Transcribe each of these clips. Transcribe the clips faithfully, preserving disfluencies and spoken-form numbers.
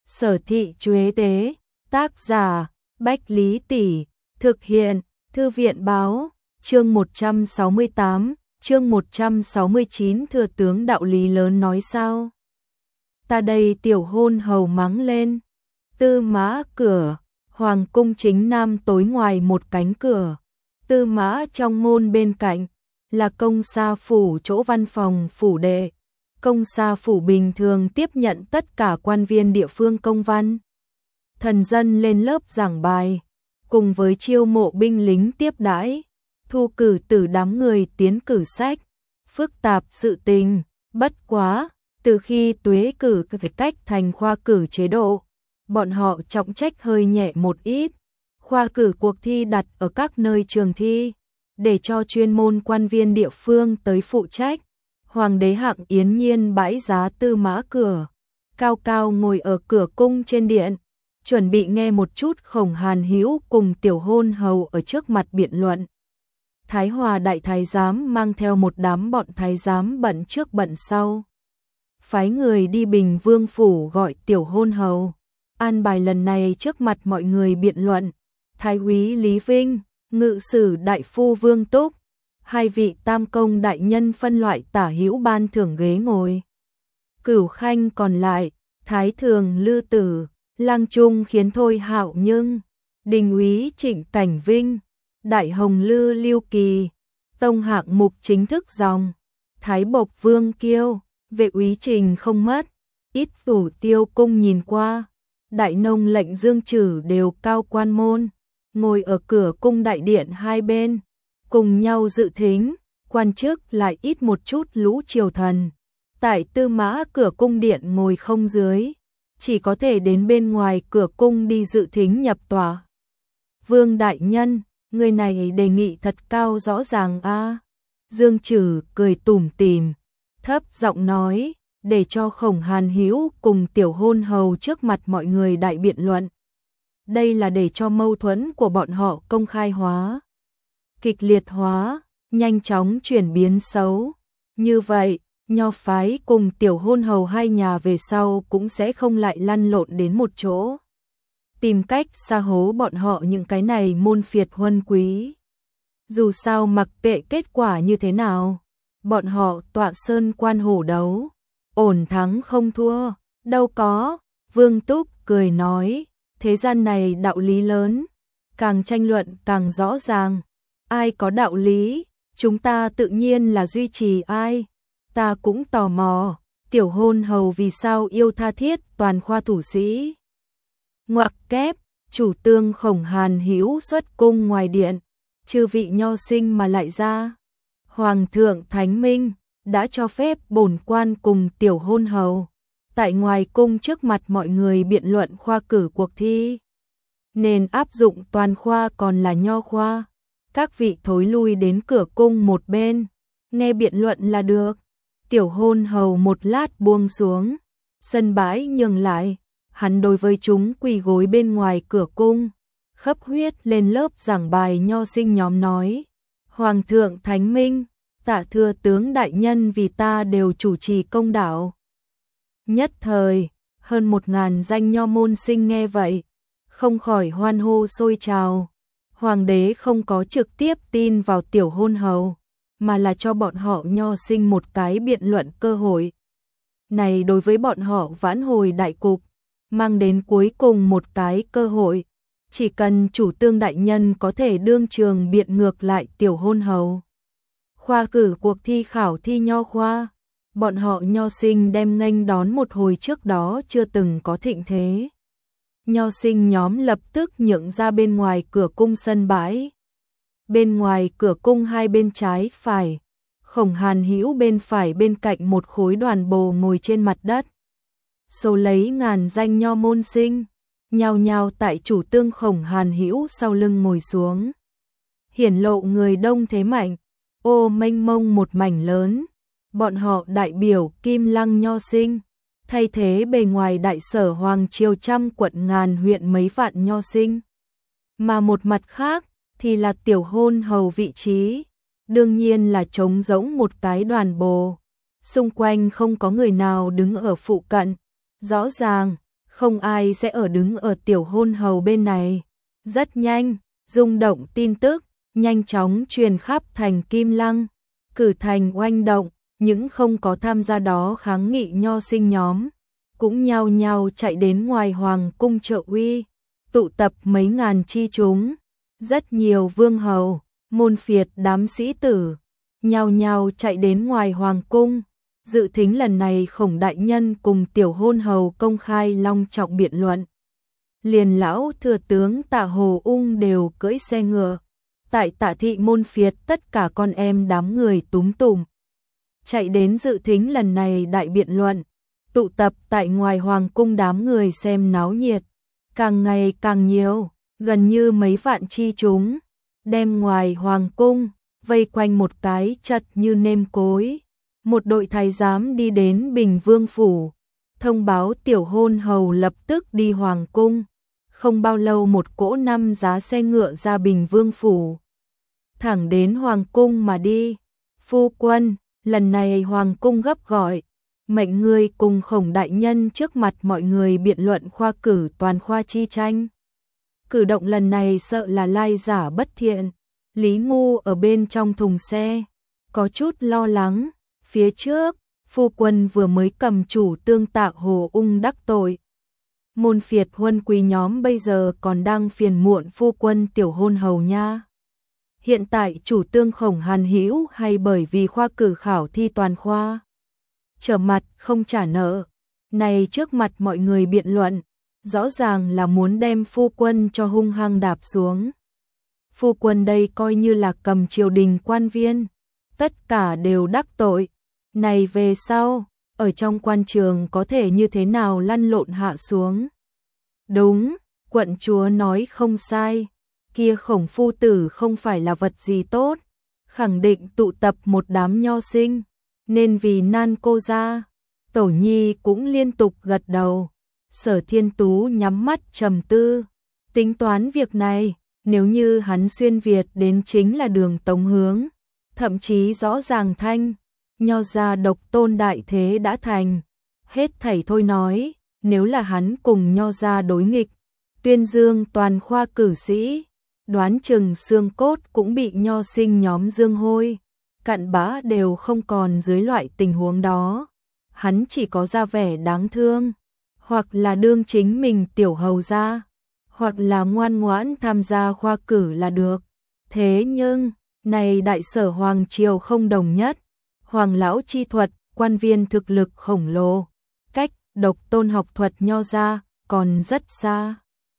Sở thị Chuế Tế, tác giả, Bách Lý Tỷ, thực hiện, Thư viện báo, chương một trăm sáu mươi tám, chương một trăm sáu mươi chín thừa tướng đạo lý lớn nói sao? Ta đây tiểu hôn hầu mắng lên, Tư Mã cửa, hoàng cung chính nam tối ngoài một cánh cửa, Tư Mã trong môn bên cạnh, là công sa phủ chỗ văn phòng phủ đệ. Công sa phủ bình thường tiếp nhận tất cả quan viên địa phương công văn. Thần dân lên lớp giảng bài, cùng với chiêu mộ binh lính tiếp đãi, thu cử từ đám người tiến cử sách, phức tạp sự tình, bất quá, từ khi tuế cử phải cách thành khoa cử chế độ, bọn họ trọng trách hơi nhẹ một ít, khoa cử cuộc thi đặt ở các nơi trường thi, để cho chuyên môn quan viên địa phương tới phụ trách. Hoàng đế Hạng Yến Nhiên bãi giá Tư Mã cửa, cao cao ngồi ở cửa cung trên điện, chuẩn bị nghe một chút Khổng Hàn Hữu cùng tiểu hôn hầu ở trước mặt biện luận. Thái Hòa đại thái giám mang theo một đám bọn thái giám bận trước bận sau, phái người đi Bình Vương phủ gọi tiểu hôn hầu, an bài lần này trước mặt mọi người biện luận. Thái úy Lý Vinh, ngự sử đại phu Vương Túc, hai vị tam công đại nhân phân loại tả hữu ban thưởng ghế ngồi. Cửu khanh còn lại, thái thường Lư Tử, lang trung khiến Thôi Hạo Nhưng, đình úy Trịnh Cảnh Vinh, đại hồng Lư Lưu Kỳ, tông hạng mục chính thức dòng, thái bộc Vương Kiêu, vệ úy Trình không mất, ít phủ tiêu cung nhìn qua, đại nông lệnh Dương Trử đều cao quan môn, ngồi ở cửa cung đại điện hai bên, cùng nhau dự thính, quan chức lại ít một chút lũ triều thần. Tại Tư Mã cửa cung điện ngồi không dưới, chỉ có thể đến bên ngoài cửa cung đi dự thính nhập tòa. Vương đại nhân, người này đề nghị thật cao rõ ràng a. Dương Trử cười tủm tỉm, thấp giọng nói, để cho Khổng Hàn Hữu cùng tiểu hôn hầu trước mặt mọi người đại biện luận. Đây là để cho mâu thuẫn của bọn họ công khai hóa, kịch liệt hóa, nhanh chóng chuyển biến xấu. Như vậy, Nho phái cùng tiểu hôn hầu hai nhà về sau cũng sẽ không lại lăn lộn đến một chỗ, tìm cách sa hố bọn họ những cái này môn phiệt huân quý. Dù sao mặc kệ kết quả như thế nào, bọn họ tọa sơn quan hổ đấu, ổn thắng không thua, đâu có. Vương Túc cười nói, thế gian này đạo lý lớn, càng tranh luận càng rõ ràng. Ai có đạo lý, chúng ta tự nhiên là duy trì ai. Ta cũng tò mò, tiểu hôn hầu vì sao yêu tha thiết toàn khoa thủ sĩ. Ngoặc kép, chủ tương Khổng Hàn Hữu xuất cung ngoài điện, chư vị nho sinh mà lại ra. Hoàng thượng Thánh Minh đã cho phép bổn quan cùng tiểu hôn hầu tại ngoài cung trước mặt mọi người biện luận khoa cử cuộc thi, nên áp dụng toàn khoa còn là nho khoa. Các vị thối lui đến cửa cung một bên, nghe biện luận là được. Tiểu hôn hầu một lát buông xuống, sân bãi nhường lại, hắn đối với chúng quỳ gối bên ngoài cửa cung, khấp huyết lên lớp giảng bài nho sinh nhóm nói, Hoàng thượng Thánh Minh, tạ thừa tướng đại nhân vì ta đều chủ trì công đạo. Nhất thời, hơn một ngàn danh nho môn sinh nghe vậy, không khỏi hoan hô sôi trào. Hoàng đế không có trực tiếp tin vào tiểu hôn hầu, mà là cho bọn họ nho sinh một cái biện luận cơ hội. Này đối với bọn họ vãn hồi đại cục, mang đến cuối cùng một cái cơ hội. Chỉ cần chủ tương đại nhân có thể đương trường biện ngược lại tiểu hôn hầu. Khoa cử cuộc thi khảo thi nho khoa, bọn họ nho sinh đem nghênh đón một hồi trước đó chưa từng có thịnh thế. Nho sinh nhóm lập tức nhượng ra bên ngoài cửa cung sân bãi. Bên ngoài cửa cung hai bên trái phải, Khổng Hàn Hữu bên phải bên cạnh một khối đoàn bồ ngồi trên mặt đất. Số lấy ngàn danh nho môn sinh, nhao nhao tại chủ tương Khổng Hàn Hữu sau lưng ngồi xuống. Hiển lộ người đông thế mạnh, ô mênh mông một mảnh lớn, bọn họ đại biểu Kim Lăng nho sinh, thay thế bề ngoài đại sở hoàng triều trăm quận ngàn huyện mấy vạn nho sinh. Mà một mặt khác thì là tiểu hôn hầu vị trí, đương nhiên là trống rỗng một cái đoàn bồ, xung quanh không có người nào đứng ở phụ cận. Rõ ràng, không ai sẽ ở đứng ở tiểu hôn hầu bên này. Rất nhanh, rung động tin tức, nhanh chóng truyền khắp thành Kim Lăng, cử thành oanh động, những không có tham gia đó kháng nghị nho sinh nhóm, cũng nhao nhao chạy đến ngoài hoàng cung trợ uy, tụ tập mấy ngàn chi chúng, rất nhiều vương hầu, môn phiệt đám sĩ tử, nhao nhao chạy đến ngoài hoàng cung. Dự thính lần này Khổng đại nhân cùng tiểu hôn hầu công khai long trọng biện luận. Liền lão thừa tướng Tạ Hồ Ung đều cưỡi xe ngựa, tại Tạ thị môn phiệt tất cả con em đám người túm tùm chạy đến dự thính lần này đại biện luận, tụ tập tại ngoài hoàng cung đám người xem náo nhiệt, càng ngày càng nhiều, gần như mấy vạn chi chúng, đem ngoài hoàng cung vây quanh một cái chật như nêm cối. Một đội thái giám đi đến Bình Vương phủ, thông báo tiểu hôn hầu lập tức đi hoàng cung. Không bao lâu một cỗ năm giá xe ngựa ra Bình Vương phủ, thẳng đến hoàng cung mà đi. Phu quân, lần này hoàng cung gấp gọi, mệnh người cùng Khổng đại nhân trước mặt mọi người biện luận khoa cử toàn khoa chi tranh. Cử động lần này sợ là lai giả bất thiện. Lý Ngu ở bên trong thùng xe, có chút lo lắng. Phía trước, phu quân vừa mới cầm chủ tương Tạ Hồ Ung đắc tội. Môn phiệt huân quý nhóm bây giờ còn đang phiền muộn phu quân tiểu hôn hầu nha. Hiện tại chủ tương Khổng Hàn Hữu hay bởi vì khoa cử khảo thi toàn khoa trở mặt không trả nợ, này trước mặt mọi người biện luận, rõ ràng là muốn đem phu quân cho hung hăng đạp xuống. Phu quân đây coi như là cầm triều đình quan viên, tất cả đều đắc tội. Này về sau, ở trong quan trường có thể như thế nào lăn lộn hạ xuống. Đúng, quận chúa nói không sai, kia Khổng phu tử không phải là vật gì tốt, khẳng định tụ tập một đám nho sinh, nên vì nan cô ra. Tổ Nhi cũng liên tục gật đầu. Sở Thiên Tú nhắm mắt trầm tư, tính toán việc này, nếu như hắn xuyên Việt đến chính là đường Tống hướng, thậm chí rõ ràng thanh, nho gia độc tôn đại thế đã thành, hết thảy thôi nói, nếu là hắn cùng nho gia đối nghịch, tuyên dương toàn khoa cử sĩ, đoán chừng xương cốt cũng bị nho sinh nhóm dương hôi, cặn bã đều không còn dưới loại tình huống đó. Hắn chỉ có ra vẻ đáng thương, hoặc là đương chính mình tiểu hầu gia, hoặc là ngoan ngoãn tham gia khoa cử là được. Thế nhưng, này đại sở hoàng triều không đồng nhất, hoàng lão chi thuật, quan viên thực lực khổng lồ, cách độc tôn học thuật nho gia còn rất xa.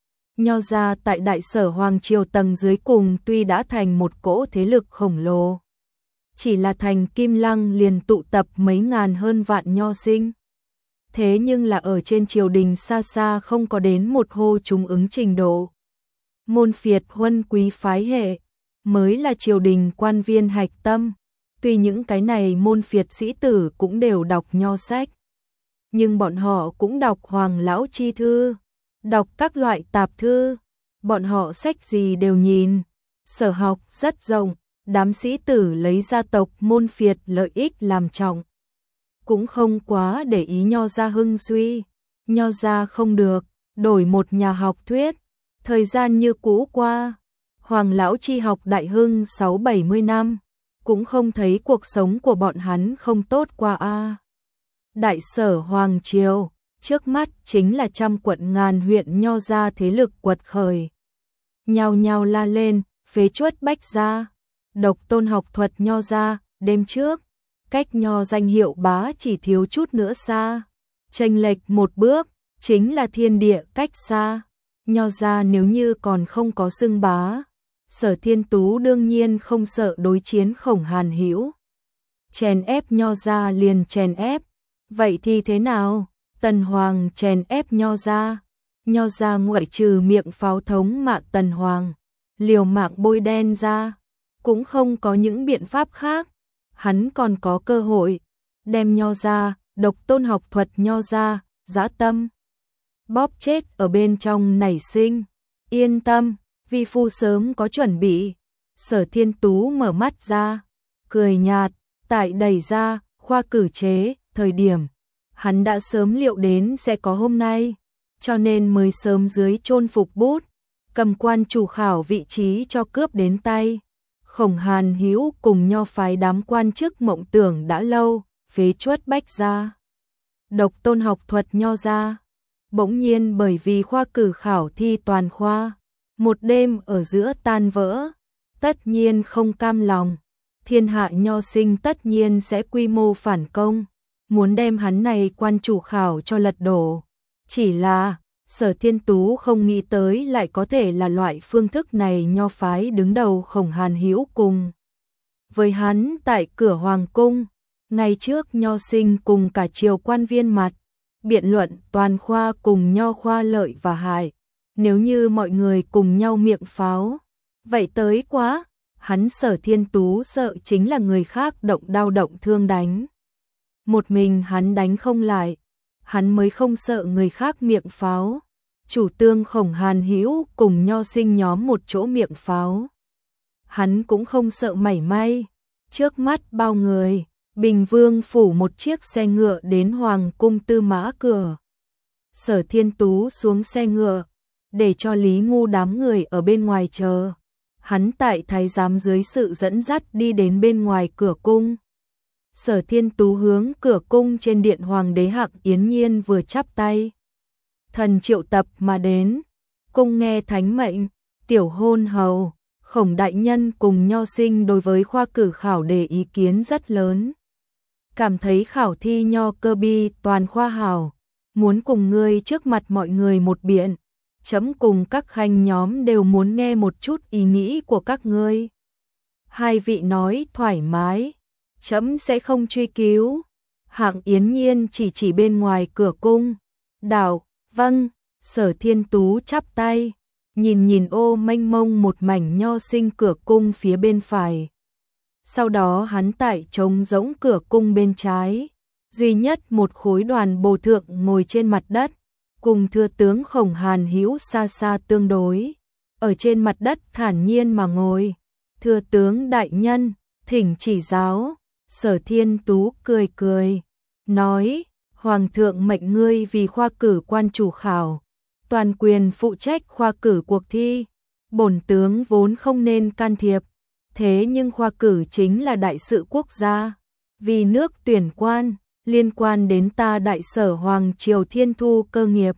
Nho gia tại đại sở hoàng triều tầng dưới cùng tuy đã thành một cỗ thế lực khổng lồ, chỉ là thành Kim Lăng liền tụ tập mấy ngàn hơn vạn nho sinh. Thế nhưng là ở trên triều đình xa xa không có đến một hô chúng ứng trình độ. Môn phiệt huân quý phái hệ mới là triều đình quan viên hạch tâm. Tuy những cái này môn phiệt sĩ tử cũng đều đọc nho sách, nhưng bọn họ cũng đọc hoàng lão chi thư, đọc các loại tạp thư, bọn họ sách gì đều nhìn, sở học rất rộng, đám sĩ tử lấy gia tộc môn phiệt lợi ích làm trọng, cũng không quá để ý nho gia hưng suy, nho gia không được, đổi một nhà học thuyết, thời gian như cũ qua, hoàng lão chi học đại hưng sáu bảy mươi năm, cũng không thấy cuộc sống của bọn hắn không tốt qua a. Đại sở hoàng triều, trước mắt chính là trăm quận ngàn huyện nho gia thế lực quật khởi. Nhao nhao la lên, phế truất bách gia, độc tôn học thuật nho gia, đêm trước, cách nho danh hiệu bá chỉ thiếu chút nữa xa. Chênh lệch một bước, chính là thiên địa cách xa. Nho gia nếu như còn không có xưng bá, Sở Thiên Tú đương nhiên không sợ đối chiến Khổng Hàn Hữu. Chèn ép nho gia liền chèn ép, vậy thì thế nào? Tần Hoàng chèn ép nho gia, nho gia ngoại trừ miệng pháo thống mạ Tần Hoàng, liều mạng bôi đen ra, cũng không có những biện pháp khác. Hắn còn có cơ hội đem nho gia, độc tôn học thuật nho gia, dã tâm bóp chết ở bên trong nảy sinh. Yên tâm, vi phu sớm có chuẩn bị. Sở Thiên Tú mở mắt ra, cười nhạt, tại đẩy ra khoa cử chế, thời điểm hắn đã sớm liệu đến sẽ có hôm nay. cho nên mới sớm dưới chôn phục bút, cầm quan chủ khảo vị trí cho cướp đến tay. Khổng Hàn Hữu cùng Nho phái đám quan chức mộng tưởng đã lâu, phế truất Bách gia, độc tôn học thuật Nho gia. Bỗng nhiên bởi vì khoa cử khảo thi toàn khoa, một đêm ở giữa tan vỡ, tất nhiên không cam lòng. Thiên hạ nho sinh tất nhiên sẽ quy mô phản công, muốn đem hắn này quan chủ khảo cho lật đổ. Chỉ là, Sở Thiên Tú không nghĩ tới lại có thể là loại phương thức này. Nho phái đứng đầu Khổng Hàn Hữu cùng với hắn tại cửa Hoàng cung, ngày trước Nho sinh cùng cả triều quan viên mặt, biện luận toàn khoa cùng Nho khoa lợi và hại. Nếu như mọi người cùng nhau miệng pháo, vậy tới quá. Hắn Sở Thiên Tú sợ chính là người khác động đao động thương đánh. Một mình hắn đánh không lại, hắn mới không sợ người khác miệng pháo. Chủ tương Khổng Hàn Hữu cùng Nho sinh nhóm một chỗ miệng pháo, hắn cũng không sợ mảy may. Trước mắt bao người, Bình Vương phủ một chiếc xe ngựa đến Hoàng cung Tư Mã cửa. Sở Thiên Tú xuống xe ngựa, để cho Lý Ngu đám người ở bên ngoài chờ. Hắn tại thái giám dưới sự dẫn dắt đi đến bên ngoài cửa cung. Sở Thiên Tú hướng cửa cung trên điện Hoàng đế Hạng Yến Nhiên vừa chắp tay. Thần triệu tập mà đến, cung nghe thánh mệnh. Tiểu hôn hầu, Khổng đại nhân cùng Nho sinh đối với khoa cử khảo đề ý kiến rất lớn. Cảm thấy khảo thi Nho cơ bi toàn khoa hảo, muốn cùng ngươi trước mặt mọi người một biện. Chấm cùng các khanh nhóm đều muốn nghe một chút ý nghĩ của các ngươi. Hai vị nói thoải mái, chấm sẽ không truy cứu. Hạng Yến Nhiên chỉ chỉ bên ngoài cửa cung. Đảo, vâng. Sở Thiên Tú chắp tay, nhìn nhìn ô mênh mông một mảnh nho sinh cửa cung phía bên phải. Sau đó hắn tại trống rỗng cửa cung bên trái, duy nhất một khối đoàn bồ thượng ngồi trên mặt đất, cùng thừa tướng Khổng Hàn Hữu xa xa tương đối, ở trên mặt đất thản nhiên mà ngồi. Thừa tướng đại nhân, thỉnh chỉ giáo. Sở Thiên Tú cười cười, nói, Hoàng thượng mệnh ngươi vì khoa cử quan chủ khảo, toàn quyền phụ trách khoa cử cuộc thi. Bổn tướng vốn không nên can thiệp, thế nhưng khoa cử chính là đại sự quốc gia, vì nước tuyển quan, liên quan đến ta đại sở Hoàng triều thiên thu cơ nghiệp.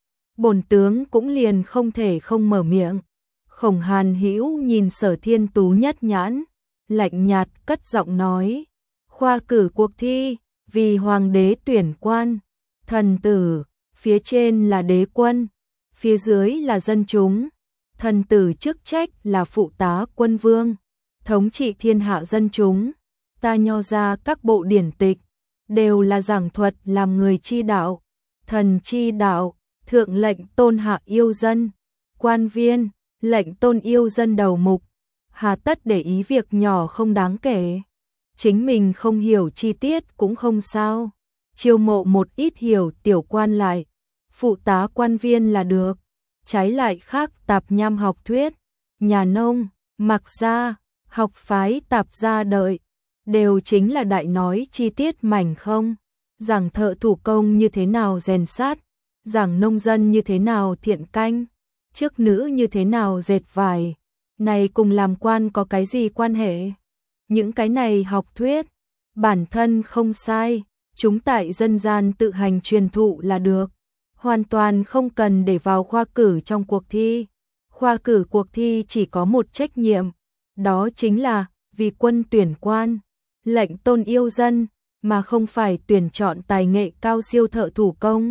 Bổn tướng cũng liền không thể không mở miệng. Khổng Hàn Hữu nhìn Sở Thiên Tú nhất nhãn, lạnh nhạt cất giọng nói, khoa cử cuộc thi, vì hoàng đế tuyển quan, thần tử, phía trên là đế quân, phía dưới là dân chúng. Thần tử chức trách là phụ tá quân vương, thống trị thiên hạ dân chúng. Ta Nho ra các bộ điển tịch, đều là giảng thuật làm người chi đạo, thần chi đạo, thượng lệnh tôn hạ yêu dân, quan viên, lệnh tôn yêu dân đầu mục, hà tất để ý việc nhỏ không đáng kể. Chính mình không hiểu chi tiết cũng không sao, chiêu mộ một ít hiểu tiểu quan lại, phụ tá quan viên là được. Trái lại khác tạp nham học thuyết, nhà nông, mặc gia, học phái tạp gia đợi, đều chính là đại nói chi tiết mảnh không. Giảng thợ thủ công như thế nào rèn sát, giảng nông dân như thế nào thiện canh, chức nữ như thế nào dệt vải, này cùng làm quan có cái gì quan hệ? Những cái này học thuyết, bản thân không sai, chúng tại dân gian tự hành truyền thụ là được, hoàn toàn không cần để vào khoa cử trong cuộc thi. Khoa cử cuộc thi chỉ có một trách nhiệm, đó chính là vì quân tuyển quan, lệnh tôn yêu dân, mà không phải tuyển chọn tài nghệ cao siêu thợ thủ công.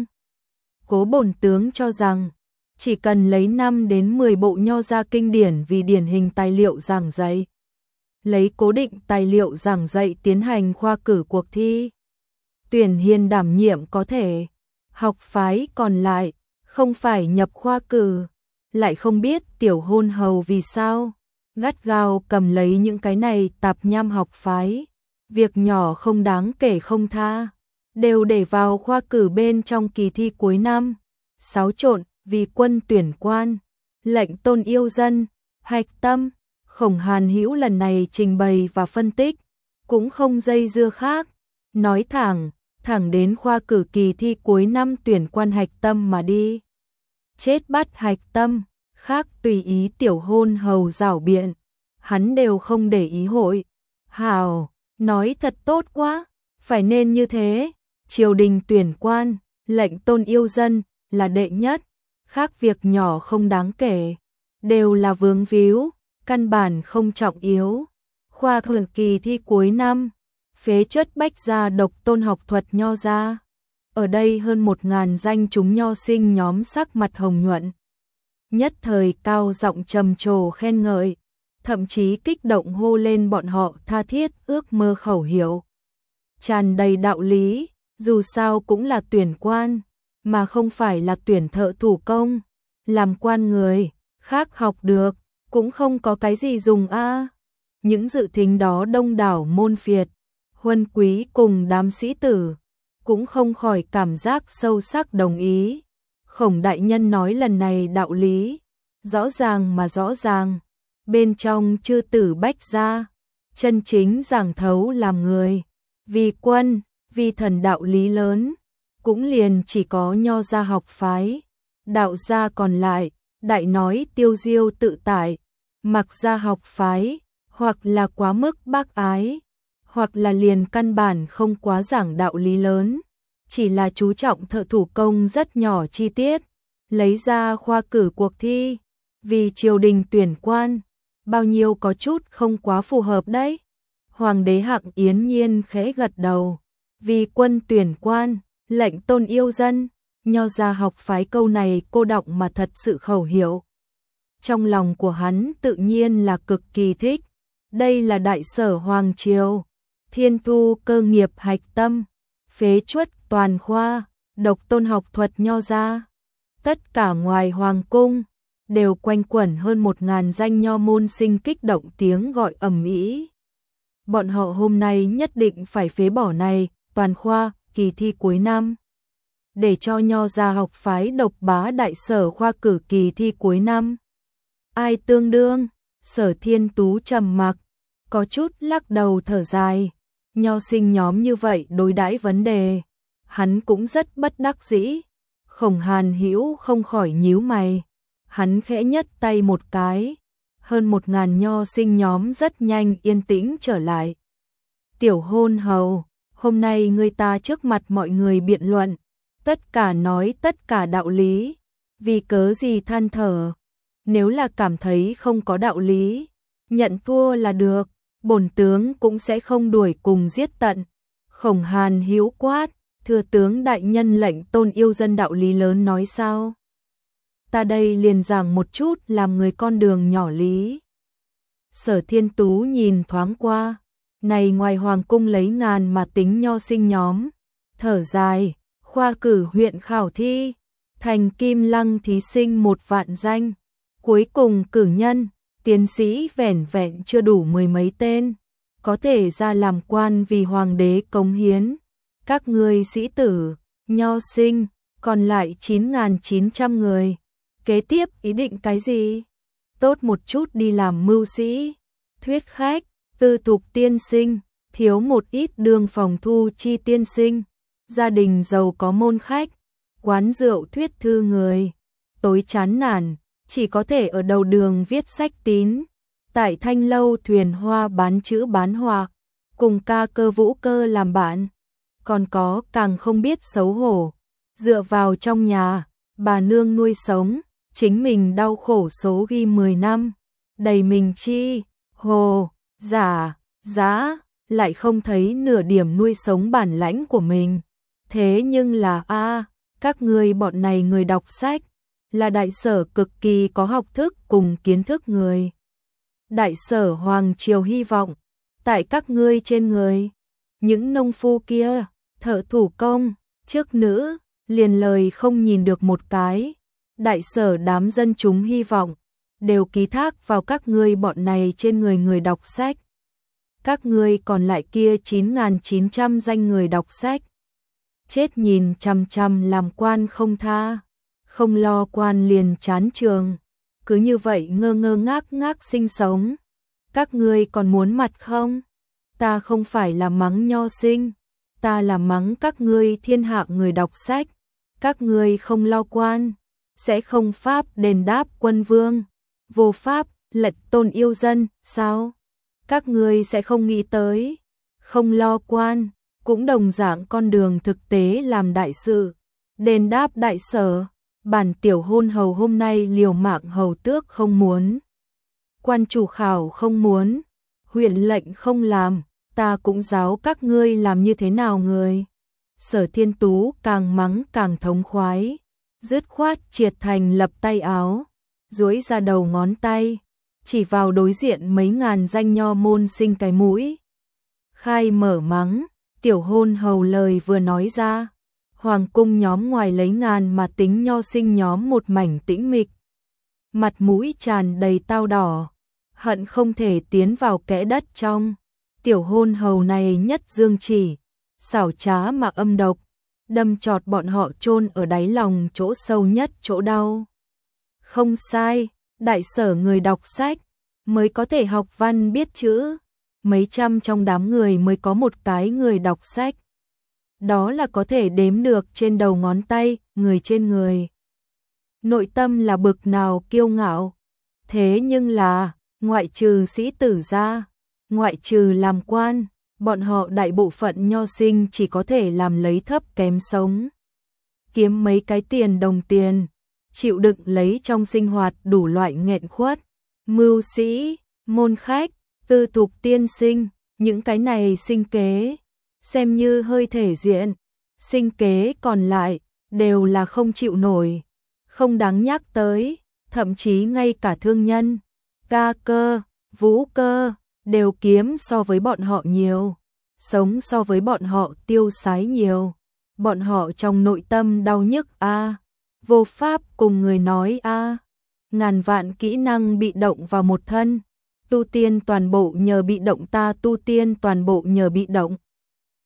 Cố bổn tướng cho rằng, chỉ cần lấy năm đến mười bộ nho gia kinh điển vì điển hình tài liệu giảng dạy, lấy cố định tài liệu giảng dạy tiến hành khoa cử cuộc thi, tuyển hiền đảm nhiệm có thể. Học phái còn lại, không phải nhập khoa cử, lại không biết tiểu hôn hầu vì sao, gắt gao cầm lấy những cái này tạp nham học phái, việc nhỏ không đáng kể không tha, đều để vào khoa cử bên trong kỳ thi cuối năm, xáo trộn vì quân tuyển quan, lệnh tôn yêu dân, hạch tâm. Khổng Hàn Hữu lần này trình bày và phân tích, cũng không dây dưa khác, nói thẳng, thẳng đến khoa cử kỳ thi cuối năm tuyển quan hạch tâm mà đi. chết bắt hạch tâm, khác tùy ý tiểu hôn hầu rảo biện, hắn đều không để ý hội. Hào, nói thật tốt quá, phải nên như thế, triều đình tuyển quan, lệnh tôn yêu dân, là đệ nhất, khác việc nhỏ không đáng kể, đều là vướng víu, căn bản không trọng yếu. Khoa cử kỳ thi cuối năm, phế chất bách gia độc tôn học thuật nho gia. Ở đây hơn một ngàn danh chúng nho sinh nhóm sắc mặt hồng nhuận. Nhất thời cao giọng trầm trồ khen ngợi, thậm chí kích động hô lên bọn họ tha thiết ước mơ khẩu hiệu. Tràn đầy đạo lý, dù sao cũng là tuyển quan, mà không phải là tuyển thợ thủ công. Làm quan người, khác học được, cũng không có cái gì dùng a. Những dự thính đó đông đảo môn phiệt, huân quý cùng đám sĩ tử, cũng không khỏi cảm giác sâu sắc đồng ý. Khổng đại nhân nói lần này đạo lý, rõ ràng mà rõ ràng, bên trong chư tử bách gia, chân chính giảng thấu làm người, vì quân, vì thần đạo lý lớn, cũng liền chỉ có nho gia học phái, đạo gia còn lại, đại nói tiêu diêu tự tại, mặc gia học phái, hoặc là quá mức bác ái, hoặc là liền căn bản không quá giảng đạo lý lớn, chỉ là chú trọng thợ thủ công rất nhỏ chi tiết, lấy ra khoa cử cuộc thi, vì triều đình tuyển quan, bao nhiêu có chút không quá phù hợp đấy. Hoàng đế Hạng Yến Nhiên khẽ gật đầu, vì quân tuyển quan, lệnh tôn yêu dân, nho gia học phái câu này cô đọc mà thật sự khẩu hiệu. Trong lòng của hắn tự nhiên là cực kỳ thích, đây là đại sở hoàng triều, thiên thu cơ nghiệp hạch tâm, phế truất toàn khoa, độc tôn học thuật nho gia. Tất cả ngoài hoàng cung, đều quanh quẩn hơn một ngàn danh nho môn sinh kích động tiếng gọi ầm ĩ. Bọn họ hôm nay nhất định phải phế bỏ này, toàn khoa, kỳ thi cuối năm. Để cho nho gia học phái độc bá đại sở khoa cử kỳ thi cuối năm. Ai tương đương, Sở Thiên Tú trầm mặc, có chút lắc đầu thở dài. Nho sinh nhóm như vậy đối đãi vấn đề, hắn cũng rất bất đắc dĩ. Khổng Hàn Hữu không khỏi nhíu mày, hắn khẽ nhất tay một cái, hơn một ngàn nho sinh nhóm rất nhanh yên tĩnh trở lại. Tiểu hôn hầu, hôm nay người ta trước mặt mọi người biện luận, tất cả nói tất cả đạo lý, vì cớ gì than thở, nếu là cảm thấy không có đạo lý, nhận thua là được, bổn tướng cũng sẽ không đuổi cùng giết tận. Khổng Hàn Hữu quát, thừa tướng đại nhân lệnh tôn yêu dân đạo lý lớn nói sao? Ta đây liền giảng một chút làm người con đường nhỏ lý. Sở Thiên Tú nhìn thoáng qua, này ngoài hoàng cung lấy ngàn mà tính nho sinh nhóm, thở dài, khoa cử huyện khảo thi, thành Kim Lăng thí sinh một vạn danh, cuối cùng cử nhân, tiến sĩ vẻn vẹn chưa đủ mười mấy tên, có thể ra làm quan vì hoàng đế cống hiến. Các người sĩ tử, nho sinh, còn lại chín nghìn chín trăm người. Kế tiếp ý định cái gì? Tốt một chút đi làm mưu sĩ, thuyết khách, tư thục tiên sinh, thiếu một ít đường phòng thu chi tiên sinh, gia đình giàu có môn khách, quán rượu thuyết thư người, tối chán nản, chỉ có thể ở đầu đường viết sách tín, tại thanh lâu thuyền hoa bán chữ bán hoa, cùng ca cơ vũ cơ làm bạn, còn có càng không biết xấu hổ, dựa vào trong nhà, bà nương nuôi sống, chính mình đau khổ số ghi mười năm, đầy mình chi, hồ, giả, giá, lại không thấy nửa điểm nuôi sống bản lãnh của mình. Thế nhưng là a các ngươi bọn này người đọc sách, là đại sở cực kỳ có học thức cùng kiến thức người. Đại sở hoàng triều hy vọng, tại các ngươi trên người, những nông phu kia, thợ thủ công, chức nữ, liền lời không nhìn được một cái. Đại sở đám dân chúng hy vọng, đều ký thác vào các ngươi bọn này trên người người đọc sách. Các ngươi còn lại kia chín nghìn chín trăm danh người đọc sách, chết nhìn chằm chằm làm quan không tha, không lo quan liền chán trường, cứ như vậy ngơ ngơ ngác ngác sinh sống. Các ngươi còn muốn mặt không? Ta không phải là mắng nho sinh, ta là mắng các ngươi thiên hạ người đọc sách, các ngươi không lo quan, sẽ không pháp đền đáp quân vương, vô pháp lật tôn yêu dân, sao? Các ngươi sẽ không nghĩ tới, không lo quan, cũng đồng dạng con đường thực tế làm đại sự, đền đáp đại sở, bản tiểu hôn hầu hôm nay liều mạng hầu tước không muốn, quan chủ khảo không muốn, huyện lệnh không làm, ta cũng giáo các ngươi làm như thế nào người. Sở Thiên Tú càng mắng càng thống khoái, dứt khoát triệt thành lập tay áo, duỗi ra đầu ngón tay, chỉ vào đối diện mấy ngàn danh nho môn sinh cái mũi. Khai mở mắng, tiểu hôn hầu lời vừa nói ra, hoàng cung nhóm ngoài lấy ngàn mà tính nho sinh nhóm một mảnh tĩnh mịch. Mặt mũi tràn đầy tao đỏ, hận không thể tiến vào kẽ đất trong. Tiểu hôn hầu này nhất dương chỉ, xảo trá mà âm độc, đâm chọt bọn họ chôn ở đáy lòng chỗ sâu nhất chỗ đau. Không sai, đại sở người đọc sách mới có thể học văn biết chữ, mấy trăm trong đám người mới có một cái người đọc sách. Đó là có thể đếm được trên đầu ngón tay, người trên người. Nội tâm là bực nào kiêu ngạo. Thế nhưng là, ngoại trừ sĩ tử ra, ngoại trừ làm quan, bọn họ đại bộ phận nho sinh chỉ có thể làm lấy thấp kém sống. Kiếm mấy cái tiền đồng tiền, chịu đựng lấy trong sinh hoạt đủ loại nghẹn khuất. Mưu sĩ, môn khách, tư thục tiên sinh, những cái này sinh kế, xem như hơi thể diện, sinh kế còn lại, đều là không chịu nổi, không đáng nhắc tới, thậm chí ngay cả thương nhân, ca cơ, vũ cơ, đều kiếm so với bọn họ nhiều, sống so với bọn họ tiêu sái nhiều, bọn họ trong nội tâm đau nhức a, vô pháp cùng người nói a, ngàn vạn kỹ năng bị động vào một thân, tu tiên toàn bộ nhờ bị động ta tu tiên toàn bộ nhờ bị động.